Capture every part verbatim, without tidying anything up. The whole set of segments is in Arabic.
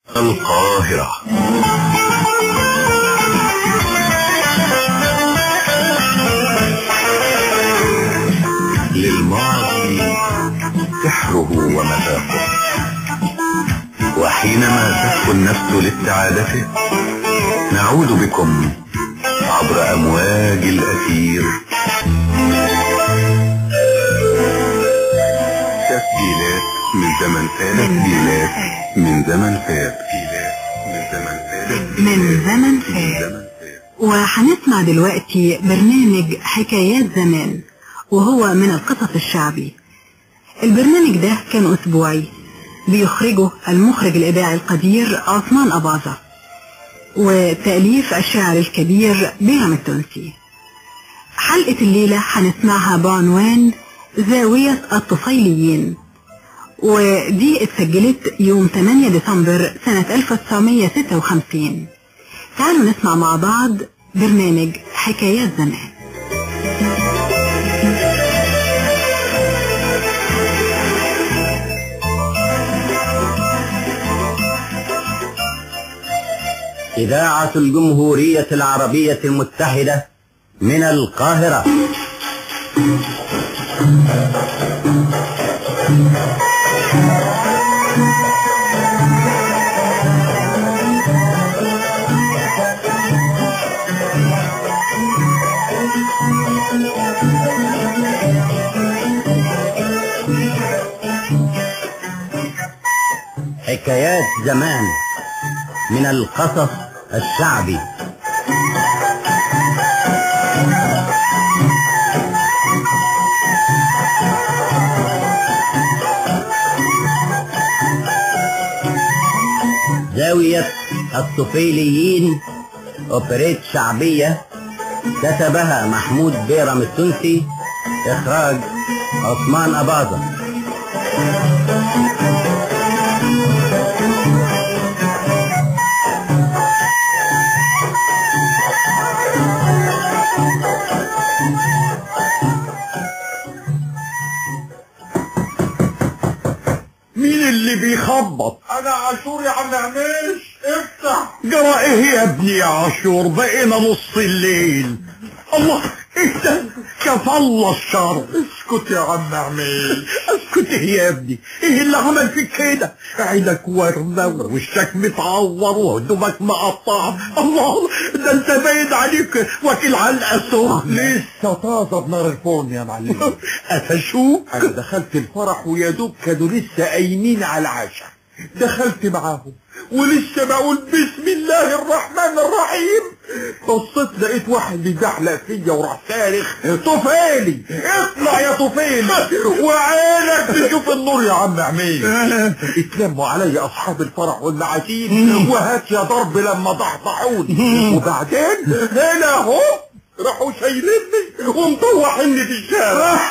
القاهرة. للماضي سحره ومذاقه، وحينما تهفو النفس لابتعادته نعود بكم عبر أمواج الأثير، تسجيلات من زمن فات، تسجيلات من زمن فات، من زمن فات. وهنسمع دلوقتي برنامج حكايات زمان، وهو من القصص الشعبي. البرنامج ده كان أسبوعي بيخرجه المخرج الإذاعي القدير عثمان أباظة، وتأليف الشاعر الكبير بيرم التونسي. حلقة الليلة هنسمعها بعنوان زاوية الطفيليين، ودي اتسجلت يوم ثمانية ديسمبر سنة ألف وتسعمية وستة وخمسين. تعالوا نسمع مع بعض برنامج حكايات زمان. إذاعة الجمهورية العربية المتحدة من القاهرة. حكايات زمان من القصص الشعبي. زاوية الطفيليين، أوبريت شعبية، كتبها محمود بيرم التونسي، إخراج عثمان أباظة. مين اللي بيخبط؟ انا عاشور يا عم عميش، افتح. جرى ايه يا ابني يا عاشور؟ بقينا نص الليل. الله، انت كفى الله الشر. اسكت يا عم عميش. اسكت ايه يا ابني؟ ايه اللي عمل فيك كده؟ عينك وردة ووشك متعور وهدومك مقطعة. الله، ده انت باين عليك واكل علقة سخنة. لسه طازة بنار الفرن يا معلم. قفشوك؟ انا دخلت الفرح ويا دوب كانوا لسه قايمين على العشاء. دخلت معاهم ولسه بقول بسم الله الرحمن الرحيم، بصيت لقيت واحد بيزحلق فيا وراح صارخ طفيلي، اطلع يا طفيلي وعينك تشوف النور يا عم عميد. اتلموا عليا اصحاب الفرح والمعازيم وهات يا ضرب لما ضحضحوني، وبعدين هنا اهو راحوا شايليني ومطوحيني في الشارع.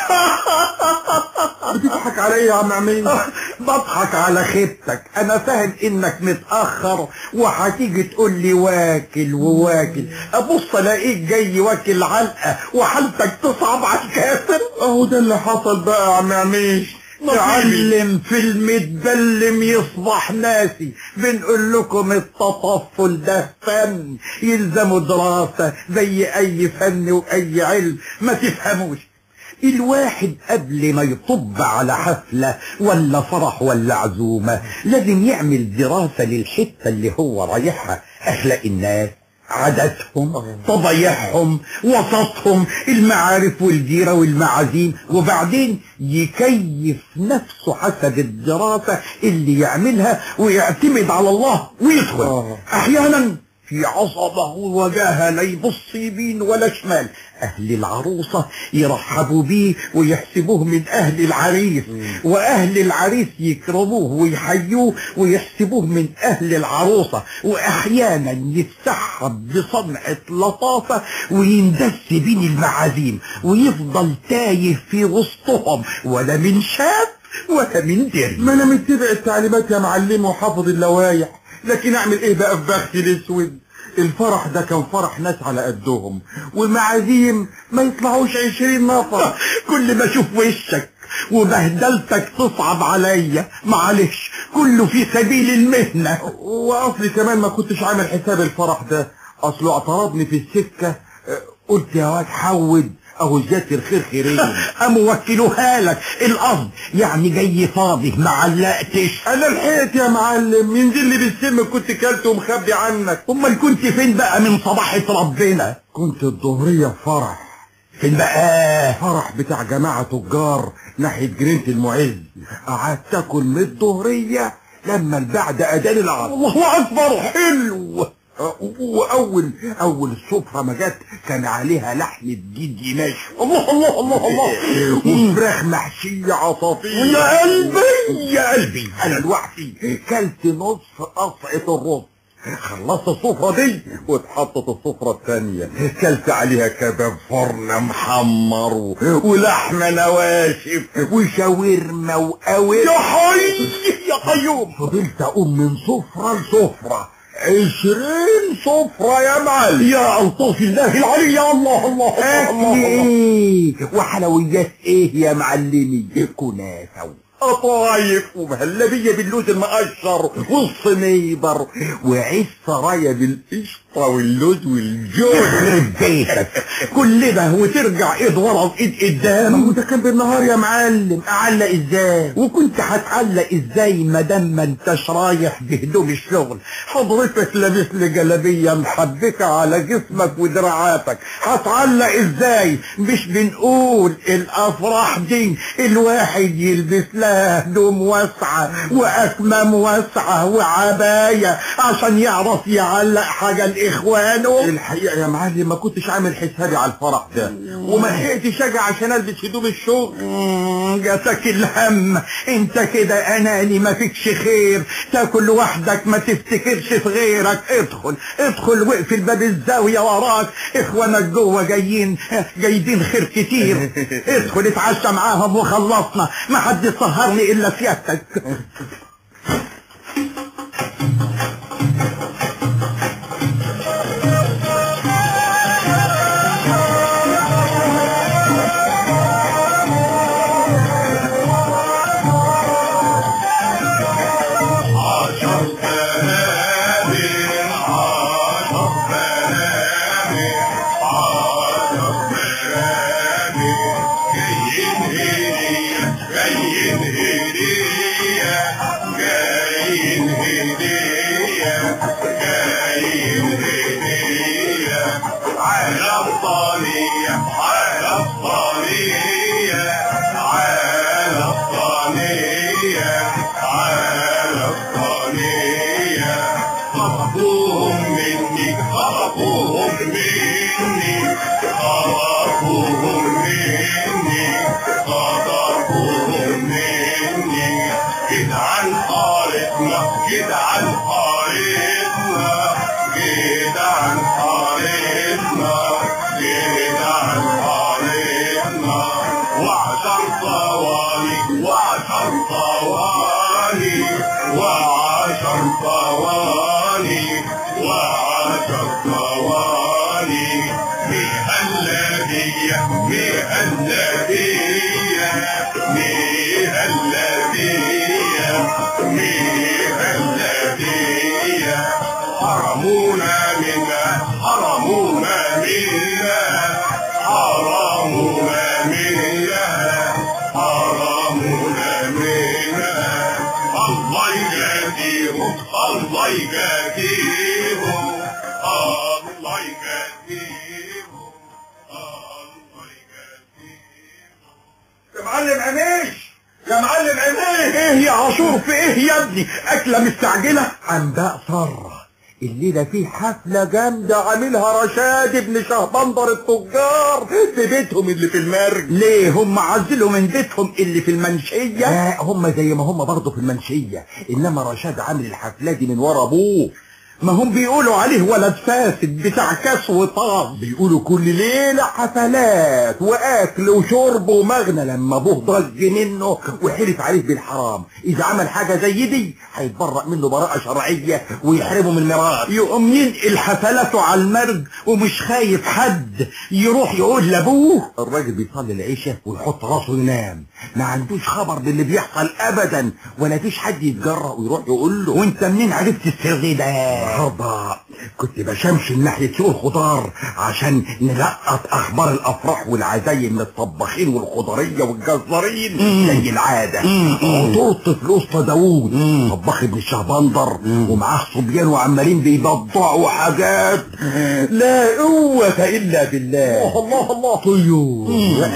بتضحك عليا يا عم عمين؟ بضحك على خيبتك. انا فاهم انك متأخر وهتيجي تقول لي واكل وواكل، ابص الاقيك جاي واكل علقة وحالتك تصعب على الكافر. اهو ده اللي حصل بقى يا عم عميش. تعلم في المتبلم يصبح ناسي. بنقول لكم التطفل ده فن يلزمه دراسة زي اي فن واي علم. ما تفهموش، الواحد قبل ما يطب على حفلة ولا فرح ولا عزومة لازم يعمل دراسة للحتة اللي هو رايحها، اخلاق الناس، عاداتهم، طبايعهم، وسطهم، المعارف والجيرة والمعازيم، وبعدين يكيف نفسه حسب الدراسة اللي يعملها ويعتمد على الله ويدخل. أوه. احيانا في عصبه وجاهه لا يبص يمين ولا شمال. اهل العروسة يرحبوا بيه ويحسبوه من اهل العريس، واهل العريس يكرموه ويحيوه ويحسبوه من اهل العروسة، واحيانا يتسحب بصنعة لطافة ويندس بين المعازيم ويفضل تايه في وسطهم، ولا من شاف ولا من دري. ما انا متبع التعليمات يا معلم وحافظ اللوايح، لكن اعمل ايه بقى في بختي الاسود؟ الفرح ده كان فرح ناس على قدهم، والمعازيم ما يطلعوش عشرين نفر. كل ما اشوف وشك وبهدلتك تصعب عليا. معلش كله في سبيل المهنة. واصلي كمان ما كنتش عامل حساب الفرح ده، اصله اعترضني في السكة. قلت يا واد حود اهو زيادة الخير خيرين. قاموا وكلوها لك، القصد يعني جاي فاضي ما علقتش. انا لحقت يا معلم، ينزل لي بالسم كنت كلت ومخبي عنك. امال كنت فين بقى من صباحة ربنا؟ كنت الظهرية في فرح. فين بقى؟ فرح بتاع جماعة تجار ناحية جنينة المعز. قعدت اكل من الظهرية لما البعد اذان العصر. الله اكبر، حلو. واول اول السفرة ما جت كان عليها لحم جدي مشوي. الله الله الله الله. وفراخ محشية عصافير. يا قلبي يا قلبي، انا لوحدي كلت نص قصعة الرز. خلصت السفرة دي واتحطت السفرة التانية، كلت عليها كباب فرن محمر و... ولحمة نواشف وشاورما وقوي. يا حي يا قيوم. فضلت اقوم من سفرة لسفرة، عشرين سفرة يا معلم. يا ألطاف الله العلي. يا الله الله الله الله, الله. ايه وحلويات ايه يا معلمي؟ كنافة قطايف ومهلبية باللوز المقشر والصنيبر وعيش سرايا بالقشطة واللوز والجوز. يخرب بيتك كل ده وترجع ايد ورا وايد قدام. وده كان بالنهار يا معلم، اعلق ازاي؟ وكنت هتعلق ازاي ما دام ما انتش رايح بهدوم الشغل؟ حضرتك لابس لي جلابيه محبكه على جسمك ودراعاتك، هتعلق ازاي؟ مش بنقول الافراح دي الواحد يلبس لها هدوم واسعه واكمام واسعه وعبايه عشان يعرف يعلق حاجه لاخوانه؟ الحقيقه يا معلم ما كنتش عامل حسابي على الفرح ده، وما لحقتش اجي عشان البس هدوم الشغل. جاتك الهم، انت كده اناني ما فيكش خير، تاكل لوحدك ما تفتكرش في غيرك. ادخل ادخل واقفل باب الزاويه وراك، اخوانك جوه جايين جايبين خير كتير. ادخل اتعشى معاهم وخلصنا، ما حد سهرني الا سيادتك. أكلة مستعجلة. أنباء سارة الليلة في حفلة جامدة عاملها رشاد ابن شهبندر التجار في بيتهم اللي في المرج. ليه هم عزلوا من بيتهم اللي في المنشية؟ لا هم زي ما هم برضه في المنشية، إنما رشاد عامل الحفلة دي من ورا أبوه. ما هم بيقولوا عليه ولد فاسد بتاع كاس وطاز. بيقولوا كل ليلة حفلات واكل وشرب ومغنى. لما ابوه ضج منه وحلف عليه بالحرام اذا عمل حاجة زي دي هيتبرأ منه براءة شرعية ويحرمه من الميراث. يقوم ينقل حفلاته على المرج ومش خايف حد يروح يقول لابوه. الراجل بيصلي العشاء ويحط راسه ينام، ما عندوش خبر باللي بيحصل ابدا، ولا فيش حد يتجرأ ويروح يقول له. وانت منين عرفت السر ده؟ النهارده كنت بشمشم ناحية سوق الخضار عشان نلقط اخبار الافراح والعزايم من الطباخين والخضرية والجزارين زي العادة. عطرت في الاسطى داوود طباخ ابن الشهبندر ومعاه صبيان وعمالين بيبضعوا حاجات لا قوة الا بالله. الله الله. طيور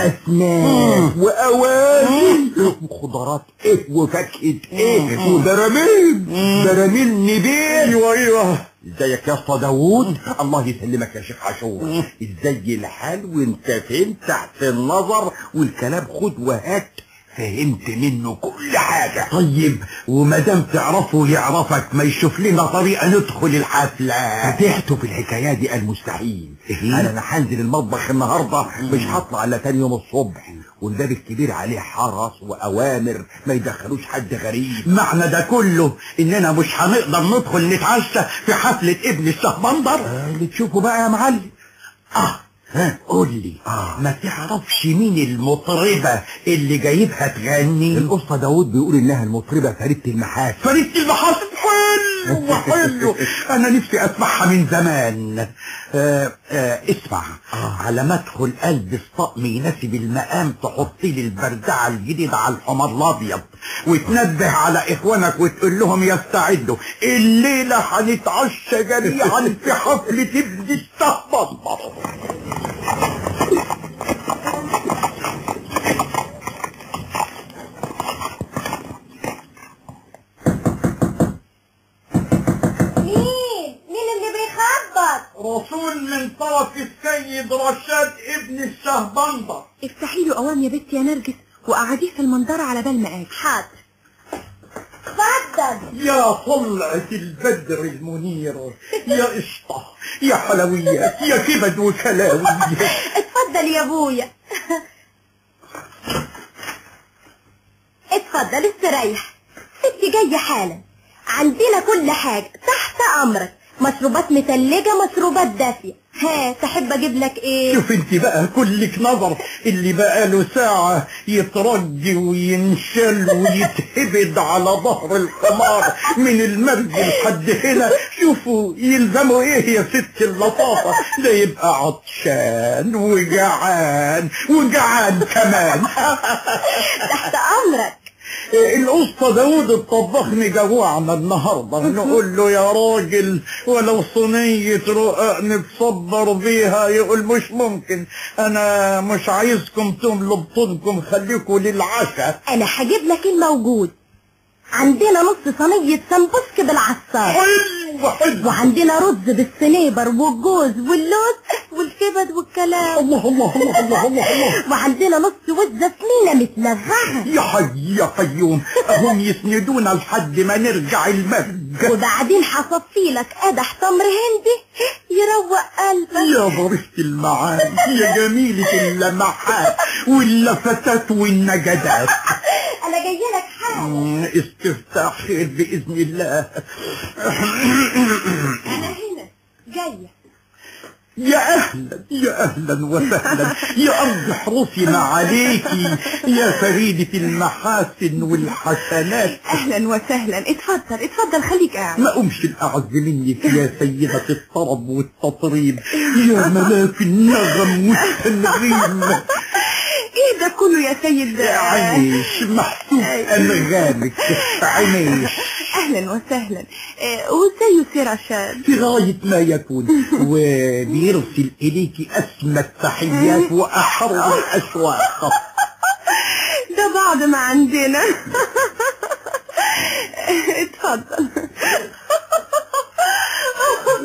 واسماك واواني وخضرات ايه وفاكهة ايه وبراميل براميل نبيل. ايوه ايوه. ازيك يا اسطى داوود؟ الله يسلمك يا شيخ عاشور. ازاي الحال وانت فين تحت النظر والكلام خد وهات، فهمت منه كل حاجة. طيب ومادام تعرفه يعرفك ما يشوف لنا طريقة ندخل الحفلة؟ فتحته في الحكاية دي المستحيل. انا انا هنزل المطبخ النهاردة مش هطلع الا تاني يوم الصبح، والباب الكبير عليه حرس واوامر ما يدخلوش حد غريب. معنى ده كله اننا مش هنقدر ندخل نتعشى في حفلة ابن الشهبندر؟ آه اللي تشوفه بقى يا معلم. اه ها قول لي آه. ما تعرفش مين المطربة اللي جايبها تغني؟ القصة داوود بيقول انها المطربة فريدة المحاسن. فريدة المحاسن حلو حلو. انا نفسي اسمعها من زمان. آه آه اسمع آه. على ما ادخل البس طقم يناسب المقام تحطي لي البردعة الجديدة على الحمار الابيض وتنبه على اخوانك وتقول لهم يستعدوا الليلة هنتعشى جميعا في حفلة ابن الشهبندر. رسول من طرف السيد رشاد ابن الشهبندر. افتحي له اوام يا بنت يا نرجس وقعديه في المنظرة على بال ما اجي. حاضر. اتفضل. يا طلعة البدر المنير يا قشطة يا حلويات يا كبد وكلاوي. اتفضل يا ابويا. اتفضل استريح. ستي جاية حالا، عندنا كل حاجة تحت امرك، مشروبات متلجة مشروبات دافية. ها تحب اجيب لك ايه؟ شوف انت بقى كلك نظر، اللي بقى له ساعة يترج وينشل ويتهبد على ظهر الحمار من المرج لحد هنا. شوفوا يلزموا ايه يا ست اللطافة؟ ده يبقى عطشان وجعان وجعان كمان. تحت امرك. القصة داوود الطباخ مجوعنا النهاردة، نقول له يا راجل ولو صينية رقاق نتصبر بيها، يقول مش ممكن، انا مش عايزكم تملوا بطونكم خليكم للعشاء. انا هجيب لك الموجود، عندنا نص صينية سمبوسك بالعصار. حلو حلو. وعندنا رز بالسنيبر والجوز واللوز والكبد والكلام. الله الله الله الله الله, الله. وعندنا نص وزة سمينة متلفعة. يا حي يا قيوم، هم يسندونا لحد ما نرجع المرج. وبعدين هصفي لك قدح تمر هندي يروق قلبك. يا ظريفة المعاني يا جميلة اللمحات واللفتات والنجدات. انا جايه لك حالا. استفتاح خير باذن الله. انا هنا جايه. يا اهلا يا اهلا وسهلا يا ارض حروفنا عليكي يا فريدة المحاسن والحسنات. اهلا وسهلا. اتفضل اتفضل خليك قاعد. ما قومش الاعز منك يا سيدة الطرب والتطريب يا ملاك النغم والتنغيم. ايه ده كله يا سيد؟ عيش محسوب انغامك عيش. اهلا وسهلا. اه وازاي سير رشاد؟ في غاية ما يكون، وبيرسل اليك اسمى التحيات واحر الاشواق. ده بعد ما عندنا. اتفضل.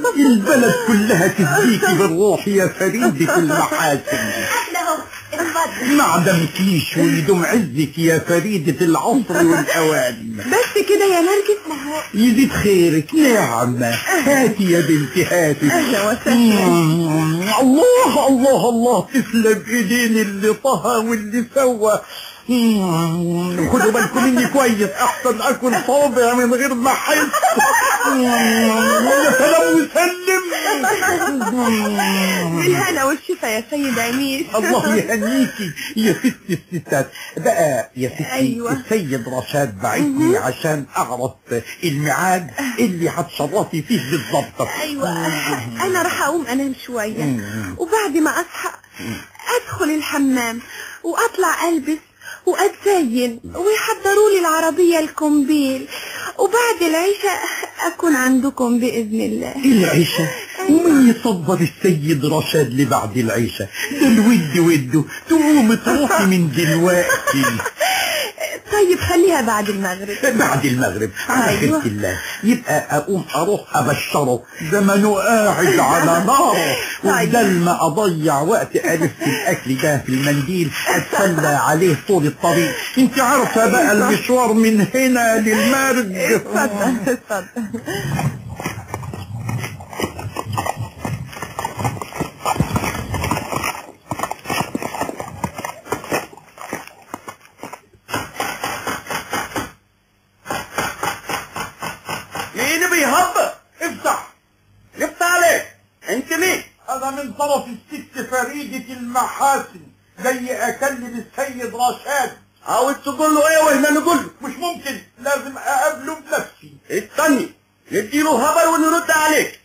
البلد كلها تهديكي بالروح يا فريدة المحاسن. اهلا اهو اتفضل. معدم كيش ويدوم عزك يا فريدة العصر والأوان. بس كده يا نرجس؟ ما هو يزيد خيرك. نعم، هاتي يا بنتي هاتي. أهلا وسهلا. الله الله الله، تسلم ايدين اللي طهى واللي سوى. خدوا بالكم مني كويس، احسن اكل صابع من غير ما احس. يا سلام وسلم. بالهنا والشفا يا سيد عميس. الله يهنيكي يا ست الستات. بقى يا ستي، أيوة. السيد رشاد بعتني عشان اعرف الميعاد اللي هتشرفي فيه بالظبط. ايوه، انا راح اقوم انام شويه، وبعد ما اصحى ادخل الحمام واطلع البس واتزين ويحضروا لي العربيه الكومبيل، وبعد العشاء اكون عندكم باذن الله. العشاء؟ ومين يصبر السيد رشاد لبعد العشاء؟ ده الود وده تقوم تروحي من دلوقتي. طيب خليها بعد المغرب. بعد المغرب على أيوة. خيرة الله. يبقى اقوم اروح ابشره، زمنه قاعد على ناره، وبدل ما اضيع وقت الف في الاكل ده في المنديل اتسلى عليه طول الطريق. انت عارفه بقى المشوار من هنا للمرج. اتفضل اتفضل. مين بيهبط؟ افتح افتح عليك. انت مين؟ انا من طرف الست فريدة المحاسن، جاي اكلم السيد رشاد. عاوز تقول له ايه واحنا نقول له؟ مش ممكن، لازم اقابله بنفسي. استني نديله خبر ونرد عليك.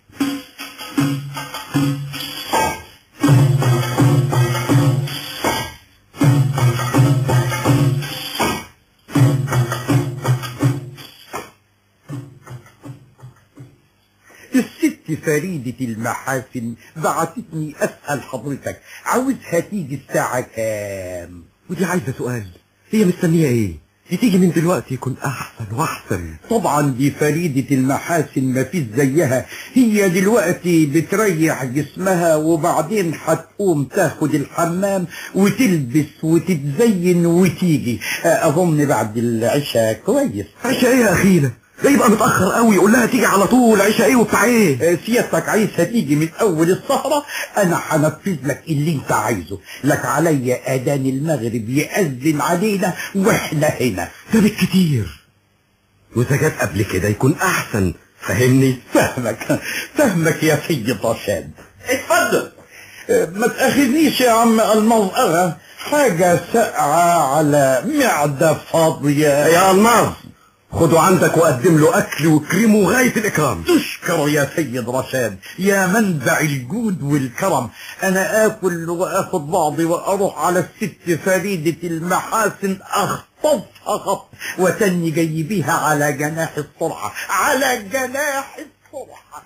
الست فريدة المحاسن بعتتني اسأل حضرتك عاوزها تيجي الساعة كام؟ ودي عايزة سؤال، هي مستنية ايه؟ دي تيجي من دلوقتي يكون احسن واحسن. طبعا دي فريدة المحاسن ما فيش زيها، هي دلوقتي بتريح جسمها وبعدين هتقوم تاخد الحمام وتلبس وتتزين وتيجي. اظن بعد العشاء كويس. عشاء ايه يا اخينا؟ ده يبقى متأخر قوي، قول لها تيجي على طول. عشاء ايه وبتاع ايه؟ سيادتك عايزها تيجي من اول السهرة، انا هنفذ لك اللي انت عايزه. لك عليا اذان المغرب يأذن علينا واحنا هنا. ده بالكتير، واذا جت قبل كده يكون احسن. فهمني؟ فهمك فهمك يا سيد رشاد. اتفضل. ما تأخذنيش يا عم المظهرة، حاجة ساقعة على معدة فاضية. يا الماظ، خده عندك وقدم له اكل وكريم غاية الاكرام. تشكر يا سيد رشاد، يا منبع الجود والكرم. انا اكل واخد بعضي واروح على الست فريدة المحاسن اخطفها خط وتني جاي بيها على جناح الصرحة، على جناح الصرحة.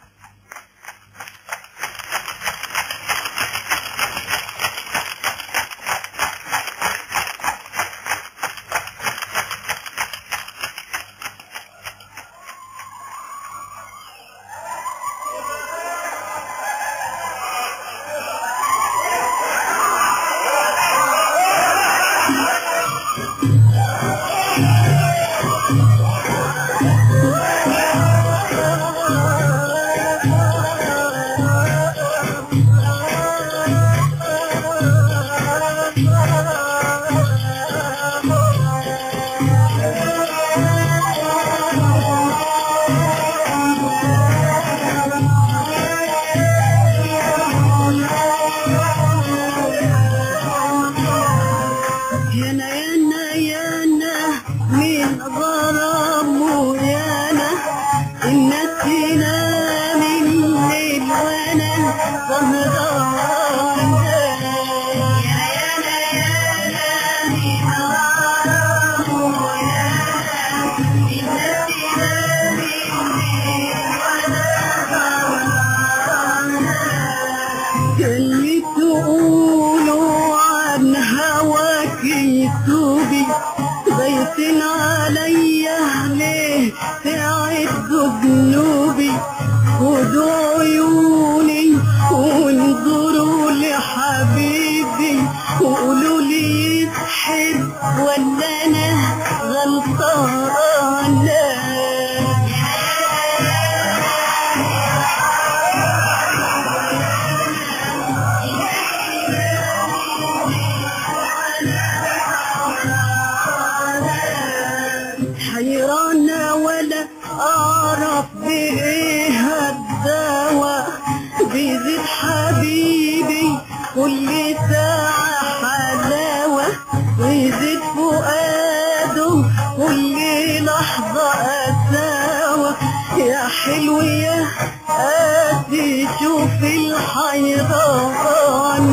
قاسي شوف الحيران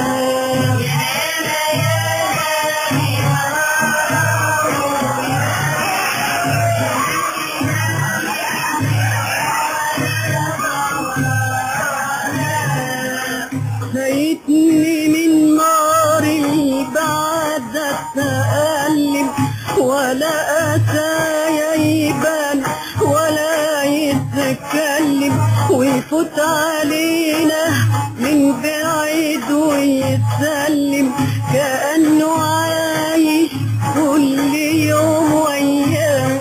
خيتني من نار البعد اتألم ولا أتايا يبان ولا يتكلم ويفوت علينا من بعيد ويتسلم كأنه عايش كل يوم ويانا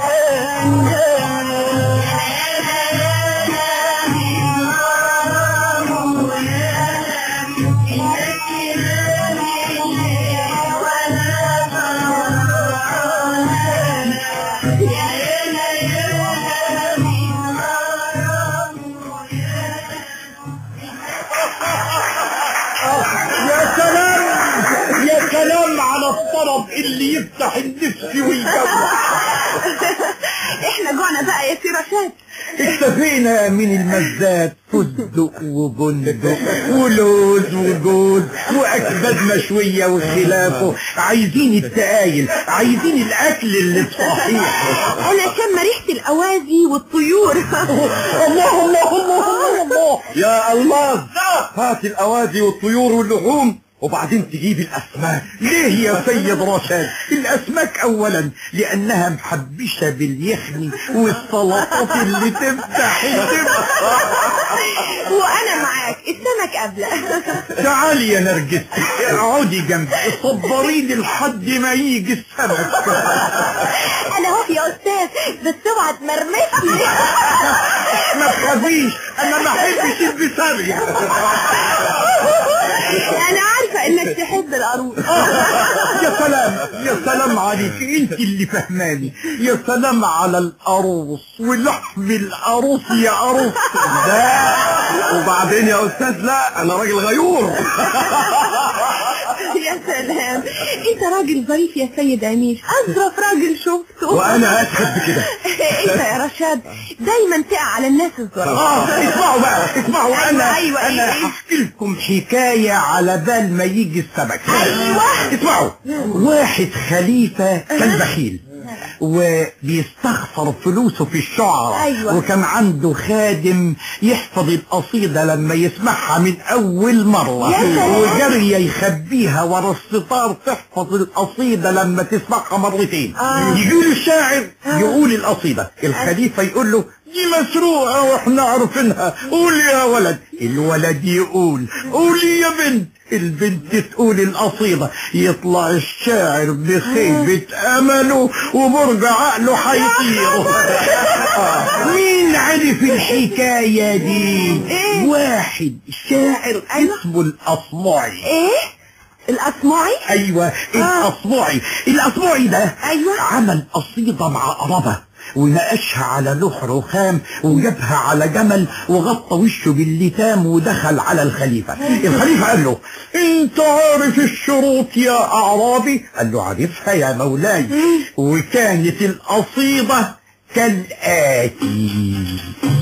كلام على الطرب اللي يفتح النفس ويجوع. احنا جوعنا بقى يا سي رشاد. اكتفينا من المزات فستق وبندق ولوز وجوز واكباد مشويه وخلافه. عايزين التقايل، عايزين الاكل اللي بصحيح. انا شم ريحه الاوازي والطيور. الله الله الله الله يا الله، هات الاوازي والطيور واللحوم وبعدين تجيب الاسماك. ليه يا سيد رشاد؟ الاسماك اولا لانها محبشة باليخني والسلطات اللي تفتح الدم. وانا معاك، السمك قبله. تعالي يا نرجس اقعدي جنبي صبريني لحد ما يجي السمك. انا اهو يا استاذ، بس اوعى تمرمشني. ما تخافيش، انا ما احبش البسارية. انا عارفه انك تحب القاروص. يا سلام يا سلام عليك، انت اللي فهماني. يا سلام على القاروص ولحم القاروص يا قاروص. لا وبعدين يا استاذ، لا انا راجل غيور. يا سلام، انت راجل ظريف يا سيد عميش، اظرف راجل شفته. وانا اشهد بكده. انت يا رشاد دايما تقع على الناس الظريف. اه اسمعوا بقى اسمعوا. أيوة انا أيوة انا إيه؟ هحكي لكم حكايه على بال ما يجي السمك. أيوة. اسمعوا. واحد خليفه كان بخيل وبيستخسر فلوسه في الشعر. أيوة. وكان عنده خادم يحفظ القصيدة لما يسمعها من أول مرة، وجري يخبيها ورا الستار تحفظ القصيدة لما تسمعها مرتين. آه. يقول الشاعر يقول القصيدة، الخليفة يقول له دي مسروقة واحنا عارفينها، قول يا ولد. الولد يقول قولي يا بنت. البنت تقول القصيدة. يطلع الشاعر بخيبة امله وبرج عقله حيطير. مين عرف الحكاية دي؟ إيه؟ واحد شاعر أيوة. اسمه الأصمعي. ايه الأصمعي؟ ايوه الأصمعي. الأصمعي ده أيوة. عمل قصيدة مع قربة ونقشها على لوح رخام وجابها على جمل وغطى وشه باللتام ودخل على الخليفة. الخليفة قال له انت عارف الشروط يا اعرابي؟ قال له عارفها يا مولاي. وكانت القصيدة كالآتي: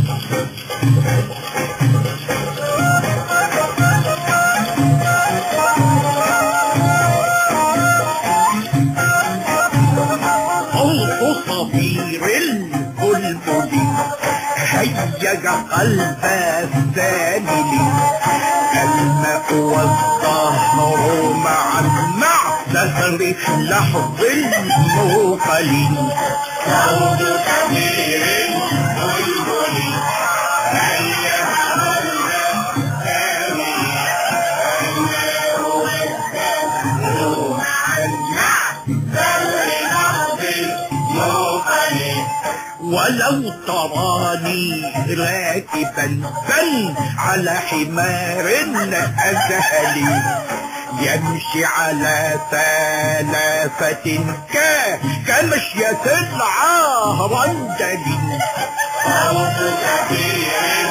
صفير البلبل هيج قلب الثاني، الماء والزهر معا مع سهر لحظ الموقل. صوت صفير البلبل هيج قلب الثاني، الماء والزهر معا مع سهر لحظ الموقل. ولو تراني راكبا بل على حمار أزهلي يمشي على ثلاثة ك كمشية العهرندل. صوت كبير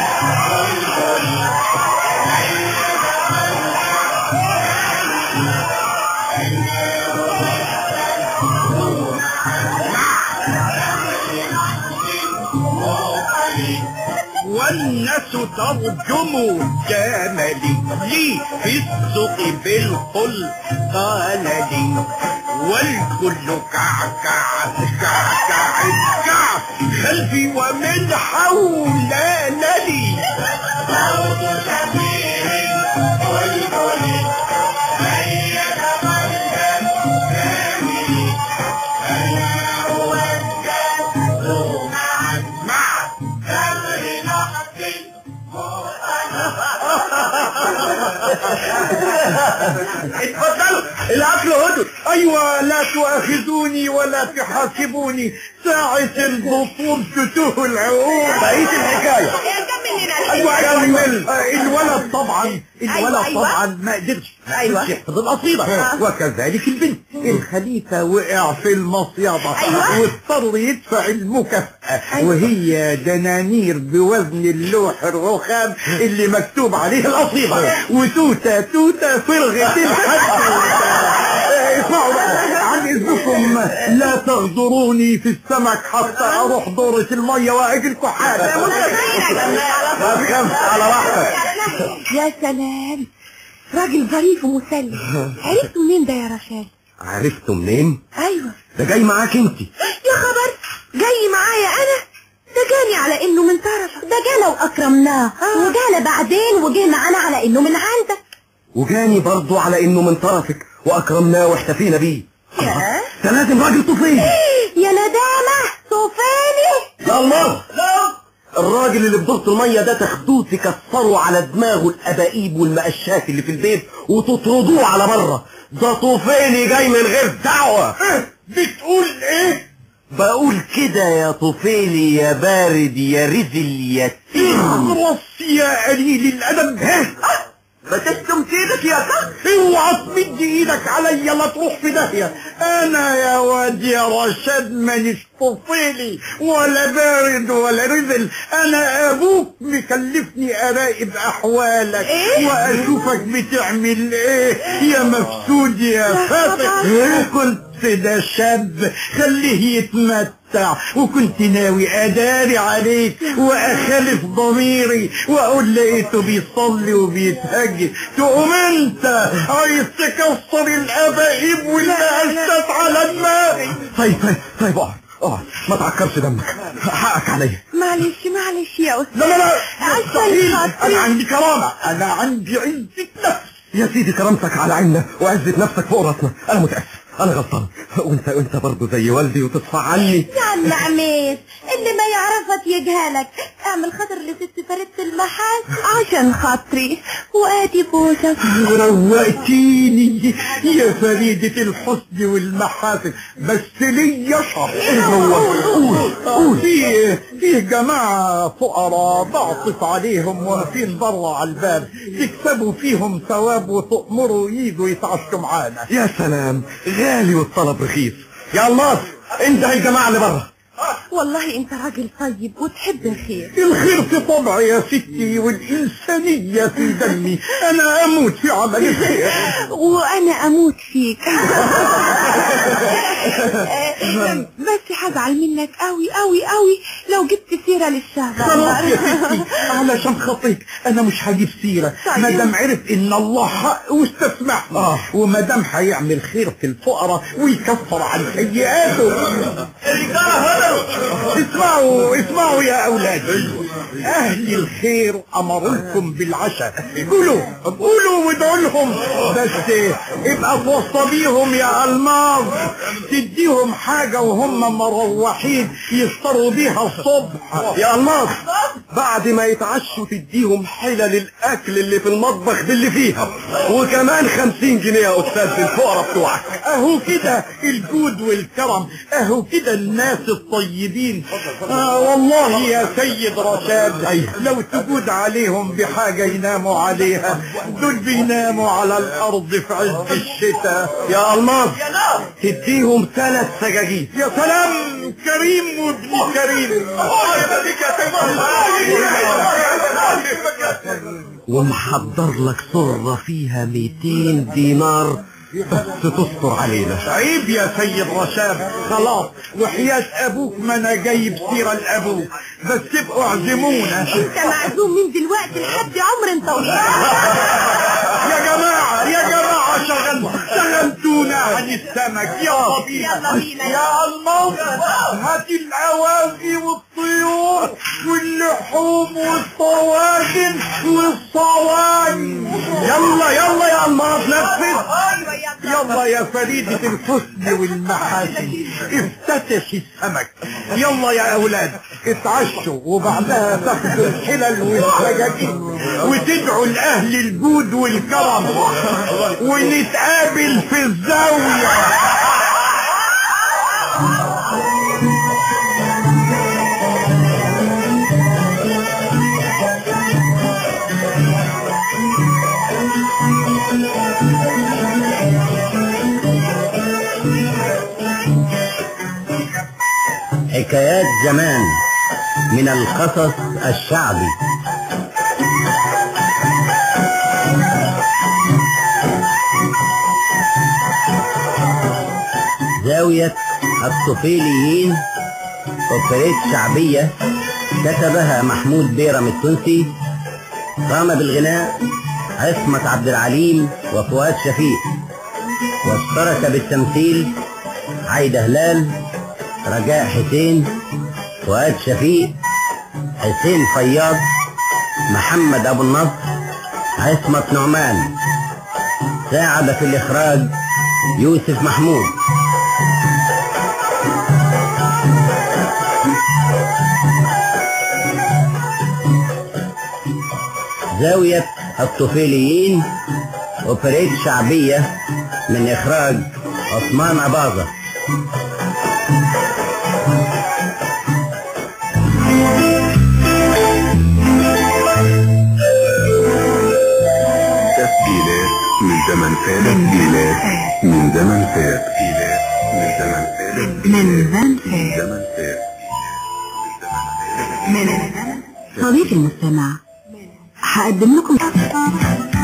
الناس ترجم جمالي لي في السوق بالقل قال لي والكل كعكع كعكع كع خلفي ومن حولنا لي صوت شبيه والكل هيا تقدم جميل هيا وجه مع أمر نحن اتفضلوا الاكل هدر. ايوه لا تؤاخذوني ولا تحاسبوني ساعة البطول تتوه العقول. بقيت الحكاية ايوه كمل. الولد طبعا الولد أيوة طبعا ما قدرش أيوة. يحفظ القصيدة آه. وكذلك البنت الخليفة وقع في المصيدة أيوة. واضطر يدفع المكافأة أيوة. وهي دنانير بوزن اللوح الرخام اللي مكتوب عليه القصيدة وتوتة توتة فرغة الحد. اسمعوا بقى عن اذنكم لا تغدروني في السمك حتى اروح دورة المية واجي الكحالة. على راحتك. يا سلام راجل ظريف ومسلي. عرفته منين ده يا رشاد؟ عرفته منين؟ ايوه ده جاي معاك انت. يا خبر جاي معايا انا؟ ده جاني على انه من طرفك. ده جانا واكرمناه آه. وجانا بعدين وجه معانا على انه من عندك. وجاني برضو على انه من طرفك واكرمناه واحتفينا بيه. ده لازم راجل طفيلي. يا ندامة طفيلي. يا الله الراجل اللي بدورة المية ده تاخدوه تكسروا على دماغه الابائيب والمقشات اللي في البيت وتطردوه على بره. ده طفيلي جاي من غير دعوة. بتقول ايه؟ بقول كده يا طفيلي يا بارد يا رزل يا تين. اخرس يا قليل الادب. ما تشتم ايدك يا كخ. اوعى تمد ايدك عليا لا تروح في داهيه. انا يا واد يا رشاد مانيش طفيلي ولا بارد ولا رزل. انا ابوك مكلفني اراقب احوالك إيه؟ واشوفك بتعمل ايه يا مفسود يا فاسق. وكنت ده شاب خليه يتمتع وكنت ناوي اداري عليك واخالف ضميري واقول لقيته بيصلي وبيتهجد تقوم انت عايز تكسر الابائيب والمقشات على دماغي. طيب طيب طيب اقعد اقعد ما تعكرش دمك حقك عليا. معلش معلش يا استاذ. لا لا لا مستحيل. انا عندي كرامه انا عندي عزة نفس. يا سيدي كرامتك على عيننا وعزة نفسك فوق راسنا. انا متأسف انا غلطان وانت وانت برضه زي والدي وتصفى عني. يا عم عميس اللي ما يعرفك يجهلك. اعمل خاطر لست فريدة المحاسن عشان خاطري وادي بوسك. روقتيني يا فريدة الحسن والمحاسن بس ليا شر. قول قول. في في جماعة فقراء بعطف عليهم واقفين بره على الباب تكسبوا فيهم ثواب وتأمروا ييجوا يتعشوا معانا. يا سلام غالي والطلب رخيص. يا الله انت هي الجماعة اللي بره. والله انت راجل طيب وتحب الخير. الخير في طبعي يا ستي والإنسانية في دمي. أنا أموت في عمل الخير وأنا أموت فيك. بس هزعل منك قوي قوي قوي لو جبت سيرة للشهر. خلاص يا ستي علشان خاطرك أنا مش هجيب سيرة. طيب. مادام عرف إن الله حق واستسمحني آه. ومادام هيعمل خير في الفقراء ويكفر عن سيئاته. اسمعوا اسمعوا يا أولادي أهل الخير أمركم بالعشاء. قولوا قولوا وادعوا لهم بس ابقى توصى بيهم يا الماظ تديهم حاجة وهم مروحين يفطروا بيها الصبح. يا الماظ بعد ما يتعشوا تديهم حلل الأكل اللي في المطبخ باللي فيها وكمان خمسين جنيه يا أستاذ الفقراء بتوعك. أهو كده الجود والكرم أهو كده الناس الطيبين. آه والله يا سيد رشاد لو تجود عليهم بحاجة يناموا عليها دول بيناموا على الأرض في عز الشتاء. يا الماظ تديهم ثلاث سجاجيد. يا سلام كريم وابن كريم. ومحضر لك صرة فيها ميتين دينار بس تستر علينا. عيب يا سيد رشاد، خلاص وحياة ابوك ما انا جايب سيرة لابوك، بس تبقوا اعزمونا. انت معزوم من دلوقتي لحد عمر انت يا جماعة يا جماعة شغل شغلتونا عن السمك. يلا بينا يلا بينا يا الموت، هات الأواقي والطيور واللحوم والطواجن والصواني. يلا يلا يا الموت نفذ. يلا يا فريدة الحسن والمحاسن افتتحي السمك. يلا يا أولاد اتعشوا وبعدها تاخدوا الحلل والسجاجين وتدعوا لأهل الجود والكرم ونتقابل في الزاوية. حكايات زمان من القصص الشعبي. زاوية الطفيليين أوبريت شعبية كتبها محمود بيرم التونسي. قام بالغناء عصمت عبد العليم وفؤاد شفيق، واشترك بالتمثيل عايدة هلال، رجاء حسين، فؤاد شفيق، حسين فياض، محمد أبو النصر، عصمت نعمان. ساعد في الإخراج يوسف محمود. زاوية الطفيليين أوبريت شعبية من إخراج عثمان أباظة. تسجيلات من زمن فات. تسجيلات من زمن فات. تسجيلات من زمن فات. من زمن من فات. زمن فات. من صديقي المستمع، هقدم لكم